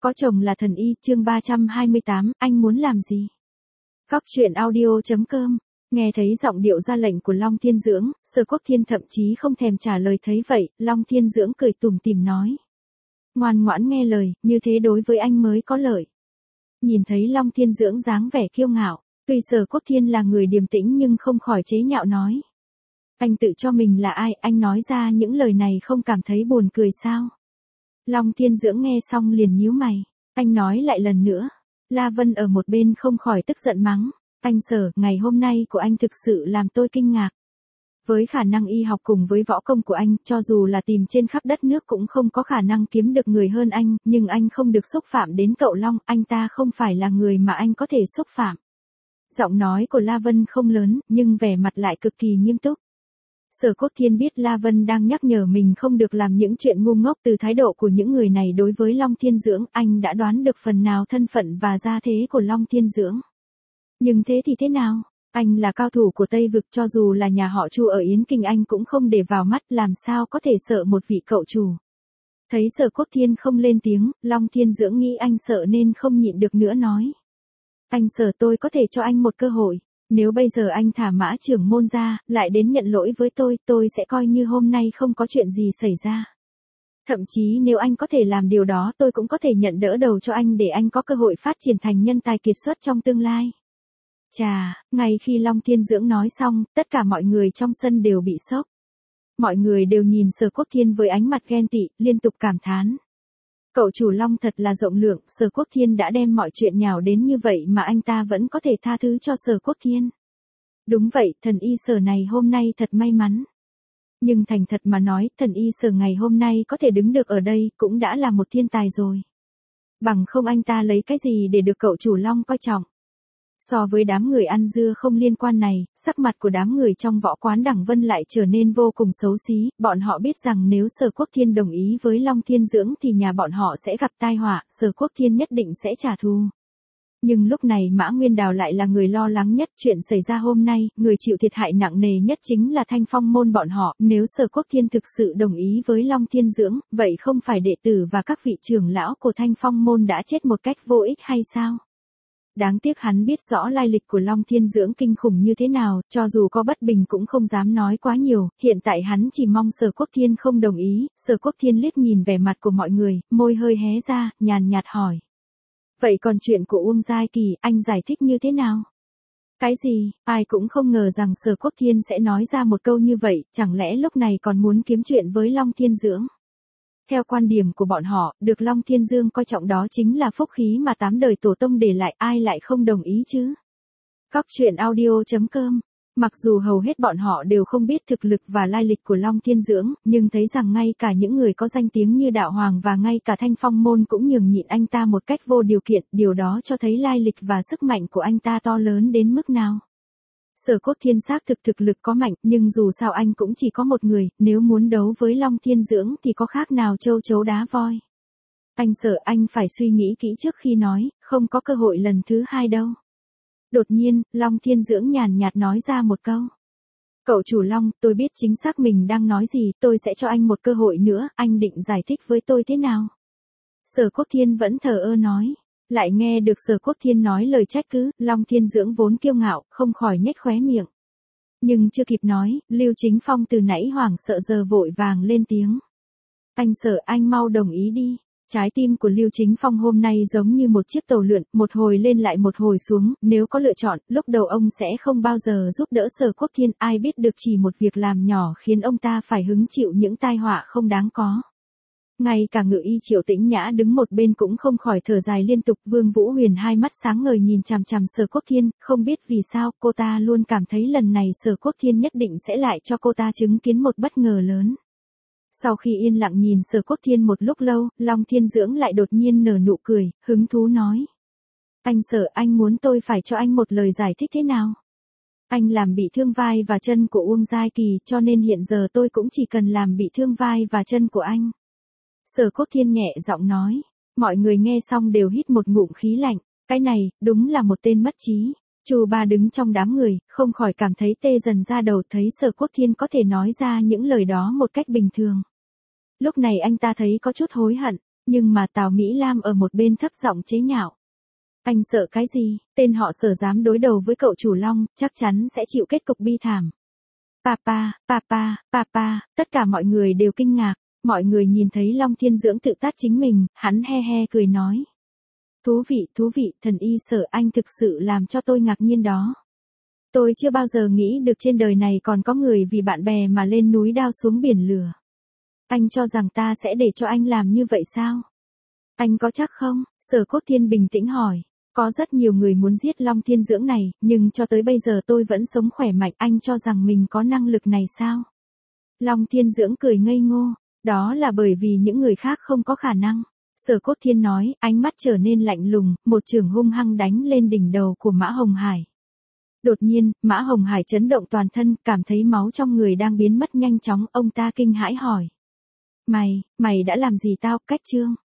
Có chồng là thần y, chương 328, anh muốn làm gì? Góc truyện audio.com. Nghe thấy giọng điệu ra lệnh của Long Thiên Dưỡng, Sở Quốc Thiên thậm chí không thèm trả lời. Thấy vậy, Long Thiên Dưỡng cười tủm tỉm nói. Ngoan ngoãn nghe lời, như thế đối với anh mới có lợi. Nhìn thấy Long Thiên Dưỡng dáng vẻ kiêu ngạo, tuy Sở Quốc Thiên là người điềm tĩnh nhưng không khỏi chế nhạo nói. Anh tự cho mình là ai, anh nói ra những lời này không cảm thấy buồn cười sao? Long Thiên Dưỡng nghe xong liền nhíu mày. Anh nói lại lần nữa. La Vân ở một bên không khỏi tức giận mắng. Anh Sở, ngày hôm nay của anh thực sự làm tôi kinh ngạc. Với khả năng y học cùng với võ công của anh, cho dù là tìm trên khắp đất nước cũng không có khả năng kiếm được người hơn anh, nhưng anh không được xúc phạm đến cậu Long, anh ta không phải là người mà anh có thể xúc phạm. Giọng nói của La Vân không lớn, nhưng vẻ mặt lại cực kỳ nghiêm túc. Sở Quốc Thiên biết La Vân đang nhắc nhở mình không được làm những chuyện ngu ngốc. Từ thái độ của những người này đối với Long Thiên Dưỡng, anh đã đoán được phần nào thân phận và gia thế của Long Thiên Dưỡng. Nhưng thế thì thế nào? Anh là cao thủ của Tây Vực, cho dù là nhà họ Chu ở Yến Kinh anh cũng không để vào mắt, làm sao có thể sợ một vị cậu chủ. Thấy Sở Quốc Thiên không lên tiếng, Long Thiên Dưỡng nghĩ anh sợ nên không nhịn được nữa nói. Anh Sở, tôi có thể cho anh một cơ hội. Nếu bây giờ anh thả Mã trưởng môn ra, lại đến nhận lỗi với tôi sẽ coi như hôm nay không có chuyện gì xảy ra. Thậm chí nếu anh có thể làm điều đó, tôi cũng có thể nhận đỡ đầu cho anh để anh có cơ hội phát triển thành nhân tài kiệt xuất trong tương lai. Chà, ngay khi Long Thiên Dưỡng nói xong, tất cả mọi người trong sân đều bị sốc. Mọi người đều nhìn Sở Quốc Thiên với ánh mặt ghen tị, liên tục cảm thán. Cậu chủ Long thật là rộng lượng, Sở Quốc Thiên đã đem mọi chuyện nhào đến như vậy mà anh ta vẫn có thể tha thứ cho Sở Quốc Thiên. Đúng vậy, thần y Sở này hôm nay thật may mắn. Nhưng thành thật mà nói, thần y Sở ngày hôm nay có thể đứng được ở đây cũng đã là một thiên tài rồi. Bằng không anh ta lấy cái gì để được cậu chủ Long coi trọng. So với đám người ăn dưa không liên quan này, sắc mặt của đám người trong võ quán Đẳng Vân lại trở nên vô cùng xấu xí. Bọn họ biết rằng nếu Sở Quốc Thiên đồng ý với Long Thiên Dưỡng thì nhà bọn họ sẽ gặp tai họa, Sở Quốc Thiên nhất định sẽ trả thù. Nhưng lúc này Mã Nguyên Đào lại là người lo lắng nhất. Chuyện xảy ra hôm nay, người chịu thiệt hại nặng nề nhất chính là Thanh Phong môn bọn họ. Nếu Sở Quốc Thiên thực sự đồng ý với Long Thiên Dưỡng, vậy không phải đệ tử và các vị trưởng lão của Thanh Phong môn đã chết một cách vô ích hay sao? Đáng tiếc hắn biết rõ lai lịch của Long Thiên Dưỡng kinh khủng như thế nào, cho dù có bất bình cũng không dám nói quá nhiều, hiện tại hắn chỉ mong Sở Quốc Thiên không đồng ý. Sở Quốc Thiên liếc nhìn vẻ mặt của mọi người, môi hơi hé ra, nhàn nhạt hỏi. Vậy còn chuyện của Uông Giai Kỳ, anh giải thích như thế nào? Cái gì? Ai cũng không ngờ rằng Sở Quốc Thiên sẽ nói ra một câu như vậy, chẳng lẽ lúc này còn muốn kiếm chuyện với Long Thiên Dưỡng? Theo quan điểm của bọn họ, được Long Thiên Dương coi trọng đó chính là phúc khí mà 8 đời tổ tông để lại, ai lại không đồng ý chứ? Góc truyện audio.com. Mặc dù hầu hết bọn họ đều không biết thực lực và lai lịch của Long Thiên Dưỡng, nhưng thấy rằng ngay cả những người có danh tiếng như Đạo Hoàng và ngay cả Thanh Phong môn cũng nhường nhịn anh ta một cách vô điều kiện, điều đó cho thấy lai lịch và sức mạnh của anh ta to lớn đến mức nào. Sở Quốc Thiên xác thực lực có mạnh, nhưng dù sao anh cũng chỉ có một người, nếu muốn đấu với Long Thiên Dưỡng thì có khác nào châu chấu đá voi. Anh Sở, anh phải suy nghĩ kỹ trước khi nói, không có cơ hội lần thứ hai đâu. Đột nhiên, Long Thiên Dưỡng nhàn nhạt nói ra một câu. Cậu chủ Long, tôi biết chính xác mình đang nói gì, tôi sẽ cho anh một cơ hội nữa, anh định giải thích với tôi thế nào? Sở Quốc Thiên vẫn thờ ơ nói. Lại nghe được Sở Quốc Thiên nói lời trách cứ, Long Thiên Dưỡng vốn kiêu ngạo, không khỏi nhếch khóe miệng. Nhưng chưa kịp nói, Lưu Chính Phong từ nãy hoảng sợ giờ vội vàng lên tiếng. Anh Sở, anh mau đồng ý đi. Trái tim của Lưu Chính Phong hôm nay giống như một chiếc tàu lượn, một hồi lên lại một hồi xuống, nếu có lựa chọn, lúc đầu ông sẽ không bao giờ giúp đỡ Sở Quốc Thiên, ai biết được chỉ một việc làm nhỏ khiến ông ta phải hứng chịu những tai họa không đáng có. Ngay cả Ngự Y Triệu Tĩnh Nhã đứng một bên cũng không khỏi thở dài liên tục. Vương Vũ Huyền hai mắt sáng ngời nhìn chằm chằm Sở Quốc Thiên, không biết vì sao, cô ta luôn cảm thấy lần này Sở Quốc Thiên nhất định sẽ lại cho cô ta chứng kiến một bất ngờ lớn. Sau khi yên lặng nhìn Sở Quốc Thiên một lúc lâu, Long Thiên Dưỡng lại đột nhiên nở nụ cười, hứng thú nói. Anh Sở, anh muốn tôi phải cho anh một lời giải thích thế nào? Anh làm bị thương vai và chân của Uông Giai Kỳ, cho nên hiện giờ tôi cũng chỉ cần làm bị thương vai và chân của anh. Sở Quốc Thiên nhẹ giọng nói. Mọi người nghe xong đều hít một ngụm khí lạnh. Cái này, đúng là một tên mất trí. Chu Ba đứng trong đám người, không khỏi cảm thấy tê dần da đầu, thấy Sở Quốc Thiên có thể nói ra những lời đó một cách bình thường. Lúc này anh ta thấy có chút hối hận. Nhưng mà Tào Mỹ Lam ở một bên thấp giọng chế nhạo. Anh sợ cái gì, tên họ Sở dám đối đầu với cậu chủ Long, chắc chắn sẽ chịu kết cục bi thảm. Papa, tất cả mọi người đều kinh ngạc, mọi người nhìn thấy Long Thiên Dưỡng tự tát chính mình, hắn he he cười nói. Thú vị, thần y Sở anh thực sự làm cho tôi ngạc nhiên đó. Tôi chưa bao giờ nghĩ được trên đời này còn có người vì bạn bè mà lên núi đao xuống biển lửa. Anh cho rằng ta sẽ để cho anh làm như vậy sao? Anh có chắc không? Sở Cốt Thiên bình tĩnh hỏi. Có rất nhiều người muốn giết Long Thiên Dưỡng này, nhưng cho tới bây giờ tôi vẫn sống khỏe mạnh. Anh cho rằng mình có năng lực này sao? Long Thiên Dưỡng cười ngây ngô. Đó là bởi vì những người khác không có khả năng. Sở Cốt Thiên nói, ánh mắt trở nên lạnh lùng, một chưởng hung hăng đánh lên đỉnh đầu của Mã Hồng Hải. Đột nhiên, Mã Hồng Hải chấn động toàn thân, cảm thấy máu trong người đang biến mất nhanh chóng, ông ta kinh hãi hỏi. Mày đã làm gì tao, Cách Trương?